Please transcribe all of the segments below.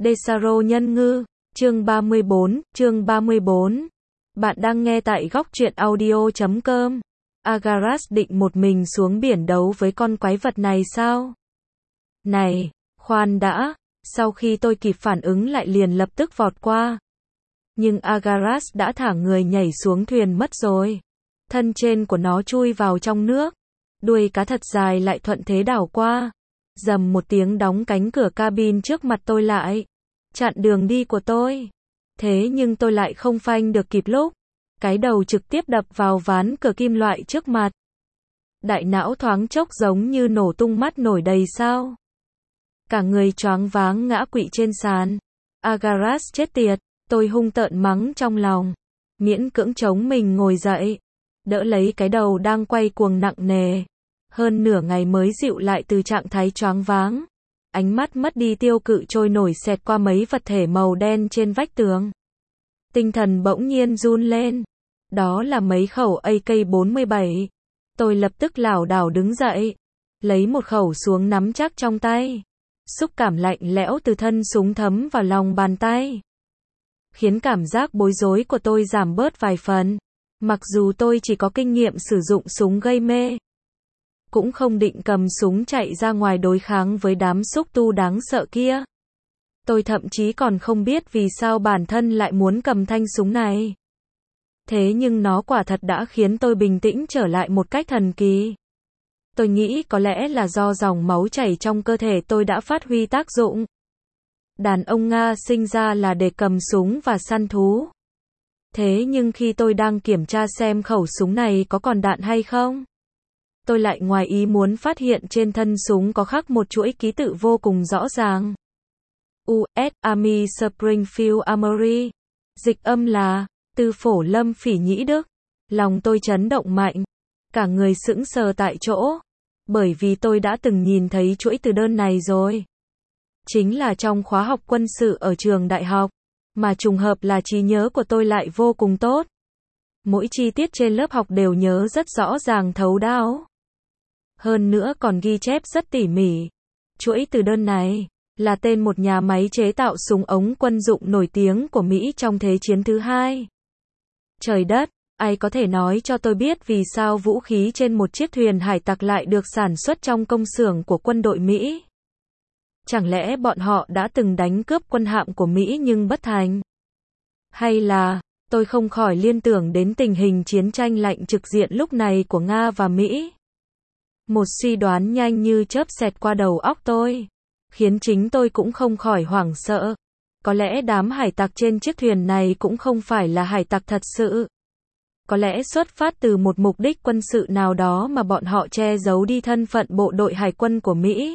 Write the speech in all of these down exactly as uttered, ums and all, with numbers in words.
Desaro nhân ngư, chương ba mươi bốn, chương ba mươi bốn. Bạn đang nghe tại góc truyện audio chấm com. Agaras định một mình xuống biển đấu với con quái vật này sao? Này, khoan đã, sau khi tôi kịp phản ứng lại liền lập tức vọt qua. Nhưng Agaras đã thả người nhảy xuống thuyền mất rồi. Thân trên của nó chui vào trong nước. Đuôi cá thật dài lại thuận thế đảo qua. Rầm một tiếng đóng cánh cửa cabin trước mặt tôi lại. Chặn đường đi của tôi. Thế nhưng tôi lại không phanh được kịp lúc. Cái đầu trực tiếp đập vào ván cửa kim loại trước mặt. Đại não thoáng chốc giống như nổ tung, mắt nổi đầy sao. Cả người choáng váng ngã quỵ trên sàn. Agaras chết tiệt, tôi hung tợn mắng trong lòng. Miễn cưỡng chống mình ngồi dậy. Đỡ lấy cái đầu đang quay cuồng nặng nề. Hơn nửa ngày mới dịu lại từ trạng thái choáng váng. Ánh mắt mất đi tiêu cự trôi nổi xẹt qua mấy vật thể màu đen trên vách tường. Tinh thần bỗng nhiên run lên. Đó là mấy khẩu A K bốn mươi bảy. Tôi lập tức lảo đảo đứng dậy. Lấy một khẩu xuống nắm chắc trong tay. Xúc cảm lạnh lẽo từ thân súng thấm vào lòng bàn tay. Khiến cảm giác bối rối của tôi giảm bớt vài phần. Mặc dù tôi chỉ có kinh nghiệm sử dụng súng gây mê. Cũng không định cầm súng chạy ra ngoài đối kháng với đám xúc tu đáng sợ kia. Tôi thậm chí còn không biết vì sao bản thân lại muốn cầm thanh súng này. Thế nhưng nó quả thật đã khiến tôi bình tĩnh trở lại một cách thần kỳ. Tôi nghĩ có lẽ là do dòng máu chảy trong cơ thể tôi đã phát huy tác dụng. Đàn ông Nga sinh ra là để cầm súng và săn thú. Thế nhưng khi tôi đang kiểm tra xem khẩu súng này có còn đạn hay không, tôi lại ngoài ý muốn phát hiện trên thân súng có khắc một chuỗi ký tự vô cùng rõ ràng. u ét Army Springfield Armory. Dịch âm là Tư Phổ Lâm Phỉ Nhĩ Đức. Lòng tôi chấn động mạnh. Cả người sững sờ tại chỗ. Bởi vì tôi đã từng nhìn thấy chuỗi từ đơn này rồi. Chính là trong khóa học quân sự ở trường đại học. Mà trùng hợp là trí nhớ của tôi lại vô cùng tốt. Mỗi chi tiết trên lớp học đều nhớ rất rõ ràng thấu đáo. Hơn nữa còn ghi chép rất tỉ mỉ. Chuỗi từ đơn này là tên một nhà máy chế tạo súng ống quân dụng nổi tiếng của Mỹ trong Thế chiến thứ hai. Trời đất, ai có thể nói cho tôi biết vì sao vũ khí trên một chiếc thuyền hải tặc lại được sản xuất trong công xưởng của quân đội Mỹ? Chẳng lẽ bọn họ đã từng đánh cướp quân hạm của Mỹ nhưng bất thành? Hay là, tôi không khỏi liên tưởng đến tình hình chiến tranh lạnh trực diện lúc này của Nga và Mỹ? Một suy đoán nhanh như chớp xẹt qua đầu óc tôi, khiến chính tôi cũng không khỏi hoảng sợ. Có lẽ đám hải tặc trên chiếc thuyền này cũng không phải là hải tặc thật sự. Có lẽ xuất phát từ một mục đích quân sự nào đó mà bọn họ che giấu đi thân phận bộ đội hải quân của Mỹ.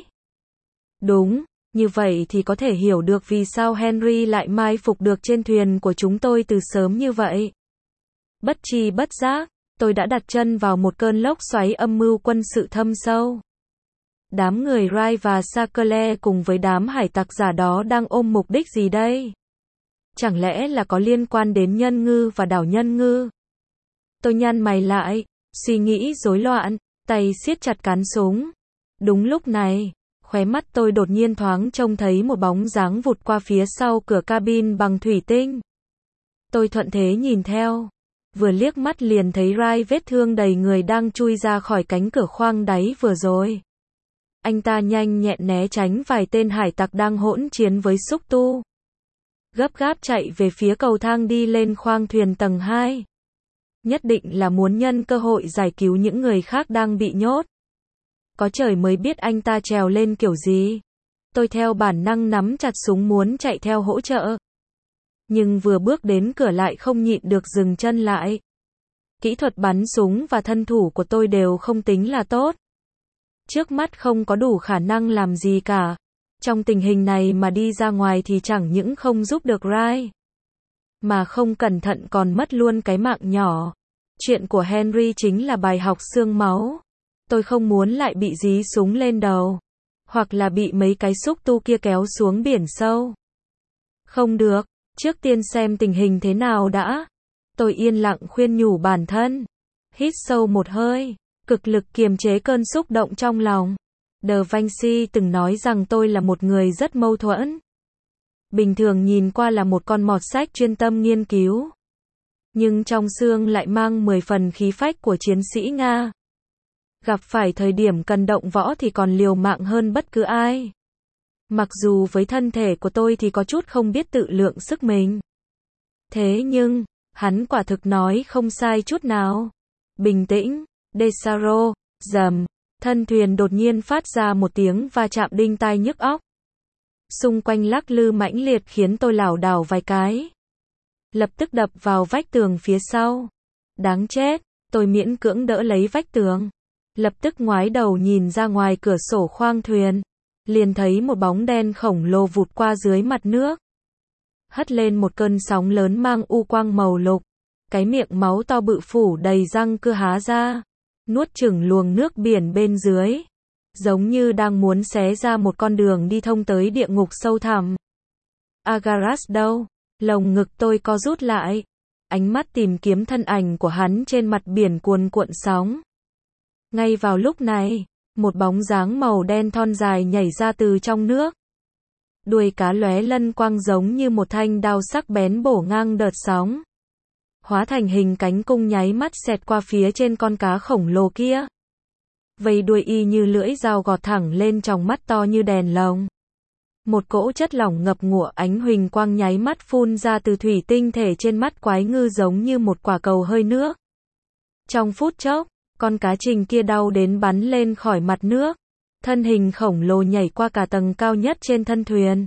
Đúng, như vậy thì có thể hiểu được vì sao Henry lại mai phục được trên thuyền của chúng tôi từ sớm như vậy. Bất tri bất giác, tôi đã đặt chân vào một cơn lốc xoáy âm mưu quân sự thâm sâu. Đám người Rai và Sakele cùng với đám hải tặc giả đó đang ôm mục đích gì đây? Chẳng lẽ là có liên quan đến Nhân Ngư và đảo Nhân Ngư? Tôi nhăn mày lại, suy nghĩ rối loạn, tay siết chặt cán súng. Đúng lúc này, khóe mắt tôi đột nhiên thoáng trông thấy một bóng dáng vụt qua phía sau cửa cabin bằng thủy tinh. Tôi thuận thế nhìn theo. Vừa liếc mắt liền thấy Rai vết thương đầy người đang chui ra khỏi cánh cửa khoang đáy vừa rồi. Anh ta nhanh nhẹn né tránh vài tên hải tặc đang hỗn chiến với xúc tu. Gấp gáp chạy về phía cầu thang đi lên khoang thuyền tầng hai. Nhất định là muốn nhân cơ hội giải cứu những người khác đang bị nhốt. Có trời mới biết anh ta trèo lên kiểu gì. Tôi theo bản năng nắm chặt súng muốn chạy theo hỗ trợ. Nhưng vừa bước đến cửa lại không nhịn được dừng chân lại. Kỹ thuật bắn súng và thân thủ của tôi đều không tính là tốt. Trước mắt không có đủ khả năng làm gì cả. Trong tình hình này mà đi ra ngoài thì chẳng những không giúp được Rai, mà không cẩn thận còn mất luôn cái mạng nhỏ. Chuyện của Henry chính là bài học xương máu. Tôi không muốn lại bị dí súng lên đầu. Hoặc là bị mấy cái xúc tu kia kéo xuống biển sâu. Không được, trước tiên xem tình hình thế nào đã. Tôi yên lặng khuyên nhủ bản thân. Hít sâu một hơi, cực lực kiềm chế cơn xúc động trong lòng. Da Vinci từng nói rằng tôi là một người rất mâu thuẫn. Bình thường nhìn qua là một con mọt sách chuyên tâm nghiên cứu. Nhưng trong xương lại mang mười phần khí phách của chiến sĩ Nga. Gặp phải thời điểm cần động võ thì còn liều mạng hơn bất cứ ai. Mặc dù với thân thể của tôi thì có chút không biết tự lượng sức mình. Thế nhưng, hắn quả thực nói không sai chút nào. Bình tĩnh, Desaro, rầm, thân thuyền đột nhiên phát ra một tiếng va chạm đinh tai nhức óc. Xung quanh lắc lư mãnh liệt khiến tôi lảo đảo vài cái. Lập tức đập vào vách tường phía sau. Đáng chết, tôi miễn cưỡng đỡ lấy vách tường. Lập tức ngoái đầu nhìn ra ngoài cửa sổ khoang thuyền. Liền thấy một bóng đen khổng lồ vụt qua dưới mặt nước. Hất lên một cơn sóng lớn mang u quang màu lục. Cái miệng máu to bự phủ đầy răng cưa há ra. Nuốt chửng luồng nước biển bên dưới. Giống như đang muốn xé ra một con đường đi thông tới địa ngục sâu thẳm. Agaras đâu? Lồng ngực tôi co rút lại. Ánh mắt tìm kiếm thân ảnh của hắn trên mặt biển cuồn cuộn sóng. Ngay vào lúc này, một bóng dáng màu đen thon dài nhảy ra từ trong nước. Đuôi cá lóe lân quang giống như một thanh đao sắc bén bổ ngang đợt sóng. Hóa thành hình cánh cung nháy mắt xẹt qua phía trên con cá khổng lồ kia. Vây đuôi y như lưỡi dao gọt thẳng lên tròng mắt to như đèn lồng. Một cỗ chất lỏng ngập ngụa ánh huỳnh quang nháy mắt phun ra từ thủy tinh thể trên mắt quái ngư giống như một quả cầu hơi nước. Trong phút chốc, con cá trình kia đau đến bắn lên khỏi mặt nước. Thân hình khổng lồ nhảy qua cả tầng cao nhất trên thân thuyền.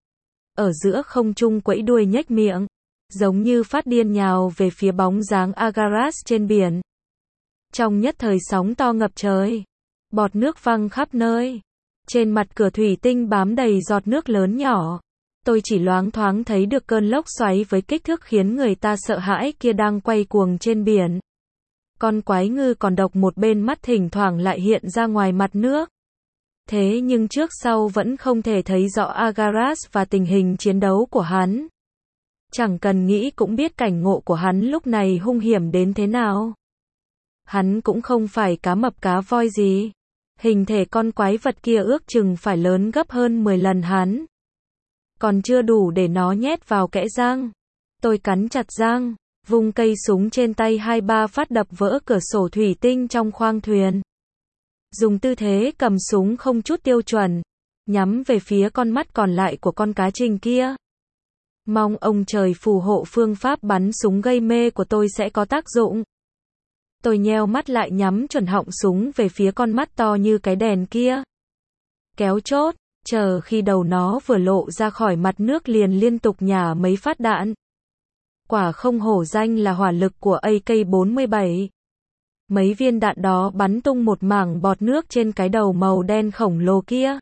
Ở giữa không trung quẫy đuôi nhếch miệng. Giống như phát điên nhào về phía bóng dáng Agaras trên biển. Trong nhất thời sóng to ngập trời. Bọt nước văng khắp nơi. Trên mặt cửa thủy tinh bám đầy giọt nước lớn nhỏ. Tôi chỉ loáng thoáng thấy được cơn lốc xoáy với kích thước khiến người ta sợ hãi kia đang quay cuồng trên biển. Con quái ngư còn độc một bên mắt thỉnh thoảng lại hiện ra ngoài mặt nước. Thế nhưng trước sau vẫn không thể thấy rõ Agaras và tình hình chiến đấu của hắn. Chẳng cần nghĩ cũng biết cảnh ngộ của hắn lúc này hung hiểm đến thế nào. Hắn cũng không phải cá mập cá voi gì. Hình thể con quái vật kia ước chừng phải lớn gấp hơn mười lần hắn. Còn chưa đủ để nó nhét vào kẽ răng. Tôi cắn chặt răng, vung cây súng trên tay hai ba phát đập vỡ cửa sổ thủy tinh trong khoang thuyền. Dùng tư thế cầm súng không chút tiêu chuẩn, nhắm về phía con mắt còn lại của con cá trình kia. Mong ông trời phù hộ phương pháp bắn súng gây mê của tôi sẽ có tác dụng. Tôi nheo mắt lại nhắm chuẩn họng súng về phía con mắt to như cái đèn kia. Kéo chốt, chờ khi đầu nó vừa lộ ra khỏi mặt nước liền liên tục nhả mấy phát đạn. Quả không hổ danh là hỏa lực của A K bốn mươi bảy. Mấy viên đạn đó bắn tung một mảng bọt nước trên cái đầu màu đen khổng lồ kia.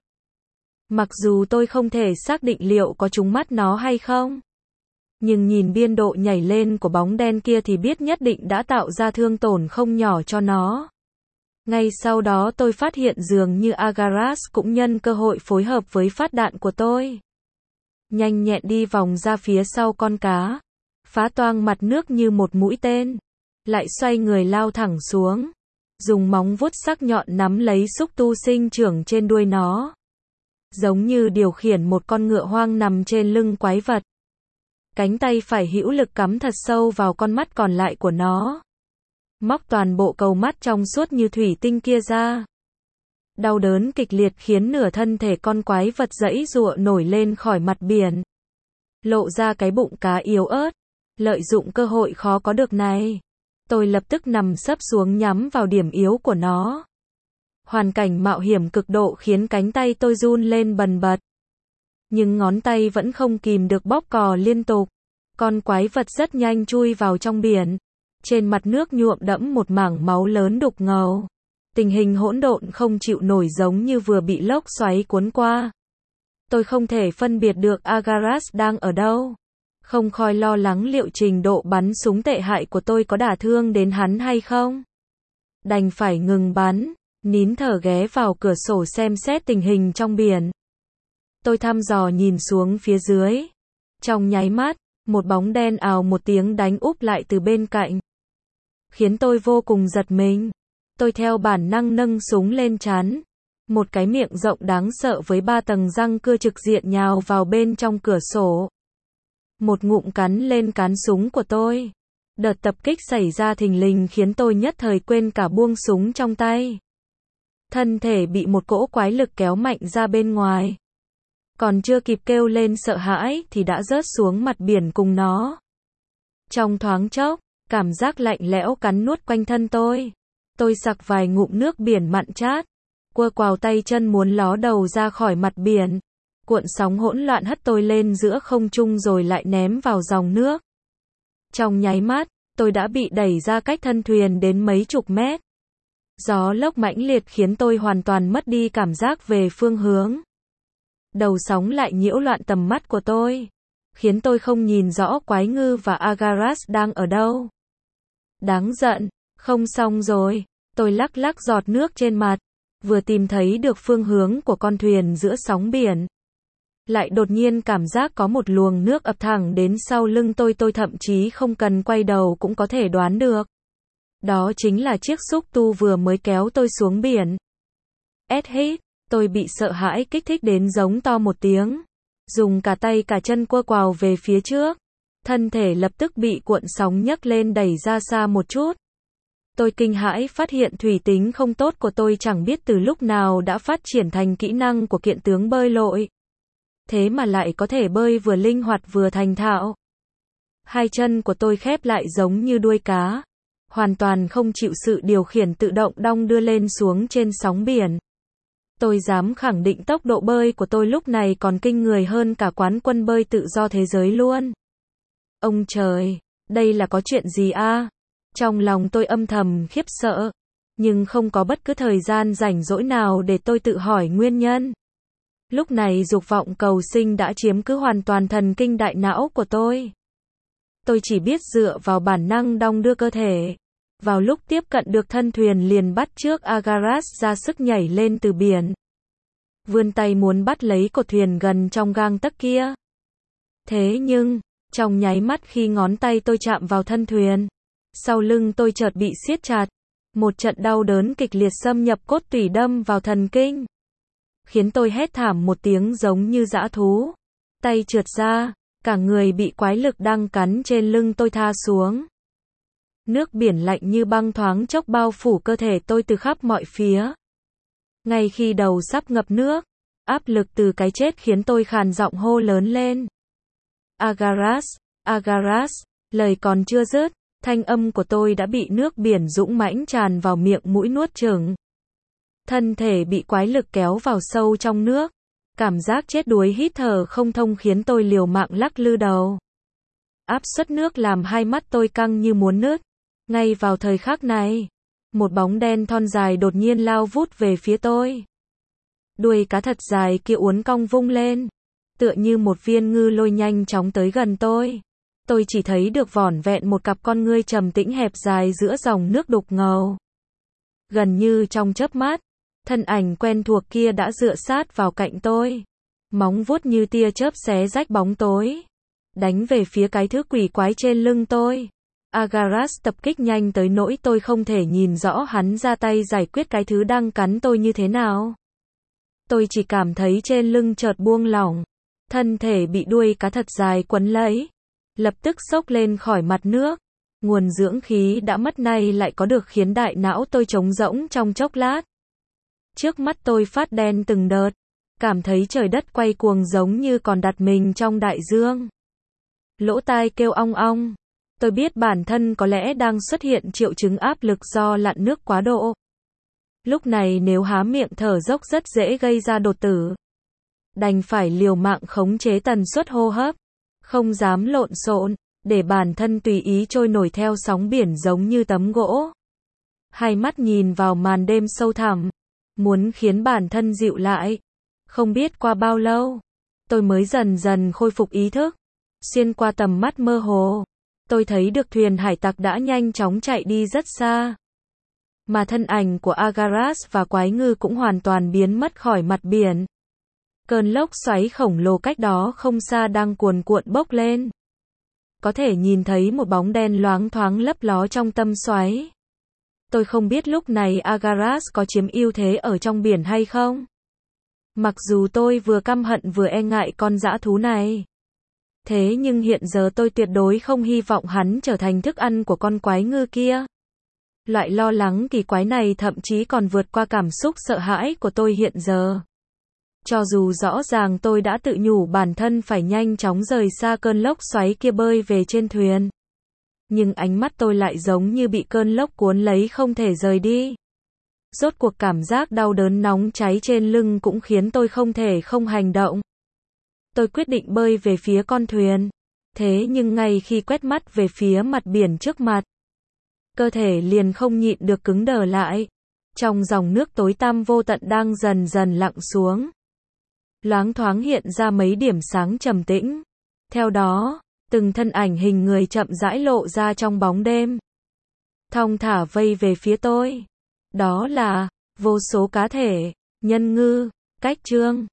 Mặc dù tôi không thể xác định liệu có trúng mắt nó hay không. Nhưng nhìn biên độ nhảy lên của bóng đen kia thì biết nhất định đã tạo ra thương tổn không nhỏ cho nó. Ngay sau đó tôi phát hiện dường như Agaras cũng nhân cơ hội phối hợp với phát đạn của tôi. Nhanh nhẹn đi vòng ra phía sau con cá. Phá toang mặt nước như một mũi tên. Lại xoay người lao thẳng xuống. Dùng móng vuốt sắc nhọn nắm lấy xúc tu sinh trưởng trên đuôi nó. Giống như điều khiển một con ngựa hoang nằm trên lưng quái vật. Cánh tay phải hữu lực cắm thật sâu vào con mắt còn lại của nó. Móc toàn bộ cầu mắt trong suốt như thủy tinh kia ra. Đau đớn kịch liệt khiến nửa thân thể con quái vật giãy giụa nổi lên khỏi mặt biển. Lộ ra cái bụng cá yếu ớt. Lợi dụng cơ hội khó có được này. Tôi lập tức nằm sấp xuống nhắm vào điểm yếu của nó. Hoàn cảnh mạo hiểm cực độ khiến cánh tay tôi run lên bần bật. Nhưng ngón tay vẫn không kìm được bóp cò liên tục. Con quái vật rất nhanh chui vào trong biển. Trên mặt nước nhuộm đẫm một mảng máu lớn đục ngầu. Tình hình hỗn độn không chịu nổi giống như vừa bị lốc xoáy cuốn qua. Tôi không thể phân biệt được Agaras đang ở đâu. Không khỏi lo lắng liệu trình độ bắn súng tệ hại của tôi có đả thương đến hắn hay không. Đành phải ngừng bắn, nín thở ghé vào cửa sổ xem xét tình hình trong biển. Tôi thăm dò nhìn xuống phía dưới. Trong nháy mắt, một bóng đen ào một tiếng đánh úp lại từ bên cạnh. Khiến tôi vô cùng giật mình. Tôi theo bản năng nâng súng lên chắn. Một cái miệng rộng đáng sợ với ba tầng răng cưa trực diện nhào vào bên trong cửa sổ. Một ngụm cắn lên cán súng của tôi. Đợt tập kích xảy ra thình lình khiến tôi nhất thời quên cả buông súng trong tay. Thân thể bị một cỗ quái lực kéo mạnh ra bên ngoài. Còn chưa kịp kêu lên sợ hãi thì đã rớt xuống mặt biển cùng nó. Trong thoáng chốc, cảm giác lạnh lẽo cắn nuốt quanh thân tôi. Tôi sặc vài ngụm nước biển mặn chát. Quơ quào tay chân muốn ló đầu ra khỏi mặt biển. Cuộn sóng hỗn loạn hất tôi lên giữa không trung rồi lại ném vào dòng nước. Trong nháy mắt, tôi đã bị đẩy ra cách thân thuyền đến mấy chục mét. Gió lốc mãnh liệt khiến tôi hoàn toàn mất đi cảm giác về phương hướng. Đầu sóng lại nhiễu loạn tầm mắt của tôi, khiến tôi không nhìn rõ Quái Ngư và Agaras đang ở đâu. Đáng giận, không xong rồi, tôi lắc lắc giọt nước trên mặt, vừa tìm thấy được phương hướng của con thuyền giữa sóng biển. Lại đột nhiên cảm giác có một luồng nước ập thẳng đến sau lưng tôi, tôi thậm chí không cần quay đầu cũng có thể đoán được. Đó chính là chiếc xúc tu vừa mới kéo tôi xuống biển. Ét hít, tôi bị sợ hãi kích thích đến giống to một tiếng. Dùng cả tay cả chân quơ quào về phía trước. Thân thể lập tức bị cuộn sóng nhấc lên đẩy ra xa một chút. Tôi kinh hãi phát hiện thủy tính không tốt của tôi chẳng biết từ lúc nào đã phát triển thành kỹ năng của kiện tướng bơi lội. Thế mà lại có thể bơi vừa linh hoạt vừa thành thạo. Hai chân của tôi khép lại giống như đuôi cá. Hoàn toàn không chịu sự điều khiển tự động đong đưa lên xuống trên sóng biển. Tôi dám khẳng định tốc độ bơi của tôi lúc này còn kinh người hơn cả quán quân bơi tự do thế giới luôn. Ông trời, đây là có chuyện gì a? Trong lòng tôi âm thầm khiếp sợ, nhưng không có bất cứ thời gian rảnh rỗi nào để tôi tự hỏi nguyên nhân. Lúc này dục vọng cầu sinh đã chiếm cứ hoàn toàn thần kinh đại não của tôi. Tôi chỉ biết dựa vào bản năng đong đưa cơ thể. Vào lúc tiếp cận được thân thuyền liền bắt trước Agaras ra sức nhảy lên từ biển. Vươn tay muốn bắt lấy cột thuyền gần trong gang tấc kia. Thế nhưng, trong nháy mắt khi ngón tay tôi chạm vào thân thuyền, sau lưng tôi chợt bị siết chặt. Một trận đau đớn kịch liệt xâm nhập cốt tủy đâm vào thần kinh. Khiến tôi hét thảm một tiếng giống như dã thú. Tay trượt ra, cả người bị quái lực đang cắn trên lưng tôi tha xuống. Nước biển lạnh như băng thoáng chốc bao phủ cơ thể tôi từ khắp mọi phía. Ngay khi đầu sắp ngập nước, áp lực từ cái chết khiến tôi khàn giọng hô lớn lên. Agaras, Agaras, lời còn chưa dứt, thanh âm của tôi đã bị nước biển dũng mãnh tràn vào miệng mũi nuốt chửng. Thân thể bị quái lực kéo vào sâu trong nước. Cảm giác chết đuối hít thở không thông khiến tôi liều mạng lắc lư đầu. Áp suất nước làm hai mắt tôi căng như muốn nứt. Ngay vào thời khắc này, một bóng đen thon dài đột nhiên lao vút về phía tôi. Đuôi cá thật dài kia uốn cong vung lên, tựa như một viên ngư lôi nhanh chóng tới gần tôi. Tôi chỉ thấy được vỏn vẹn một cặp con ngươi trầm tĩnh hẹp dài giữa dòng nước đục ngầu. Gần như trong chớp mắt, thân ảnh quen thuộc kia đã dựa sát vào cạnh tôi. Móng vuốt như tia chớp xé rách bóng tối, đánh về phía cái thứ quỷ quái trên lưng tôi. Agaras tập kích nhanh tới nỗi tôi không thể nhìn rõ hắn ra tay giải quyết cái thứ đang cắn tôi như thế nào. Tôi chỉ cảm thấy trên lưng chợt buông lỏng, thân thể bị đuôi cá thật dài quấn lấy, lập tức xốc lên khỏi mặt nước. Nguồn dưỡng khí đã mất nay lại có được khiến đại não tôi trống rỗng trong chốc lát. Trước mắt tôi phát đen từng đợt, cảm thấy trời đất quay cuồng giống như còn đặt mình trong đại dương. Lỗ tai kêu ong ong. Tôi biết bản thân có lẽ đang xuất hiện triệu chứng áp lực do lặn nước quá độ. Lúc này nếu há miệng thở dốc rất dễ gây ra đột tử. Đành phải liều mạng khống chế tần suất hô hấp, không dám lộn xộn, để bản thân tùy ý trôi nổi theo sóng biển giống như tấm gỗ. Hai mắt nhìn vào màn đêm sâu thẳm, muốn khiến bản thân dịu lại. Không biết qua bao lâu, tôi mới dần dần khôi phục ý thức. Xuyên qua tầm mắt mơ hồ, tôi thấy được thuyền hải tặc đã nhanh chóng chạy đi rất xa. Mà thân ảnh của Agaras và Quái Ngư cũng hoàn toàn biến mất khỏi mặt biển. Cơn lốc xoáy khổng lồ cách đó không xa đang cuồn cuộn bốc lên. Có thể nhìn thấy một bóng đen loáng thoáng lấp ló trong tâm xoáy. Tôi không biết lúc này Agaras có chiếm ưu thế ở trong biển hay không. Mặc dù tôi vừa căm hận vừa e ngại con dã thú này. Thế nhưng hiện giờ tôi tuyệt đối không hy vọng hắn trở thành thức ăn của con quái ngư kia. Loại lo lắng kỳ quái này thậm chí còn vượt qua cảm xúc sợ hãi của tôi hiện giờ. Cho dù rõ ràng tôi đã tự nhủ bản thân phải nhanh chóng rời xa cơn lốc xoáy kia bơi về trên thuyền. Nhưng ánh mắt tôi lại giống như bị cơn lốc cuốn lấy không thể rời đi. Rốt cuộc cảm giác đau đớn nóng cháy trên lưng cũng khiến tôi không thể không hành động. Tôi quyết định bơi về phía con thuyền. Thế nhưng ngay khi quét mắt về phía mặt biển trước mặt, cơ thể liền không nhịn được cứng đờ lại. Trong dòng nước tối tăm vô tận đang dần dần lặng xuống, loáng thoáng hiện ra mấy điểm sáng trầm tĩnh. Theo đó, từng thân ảnh hình người chậm rãi lộ ra trong bóng đêm, thong thả vây về phía tôi. Đó là vô số cá thể nhân ngư. Cách chương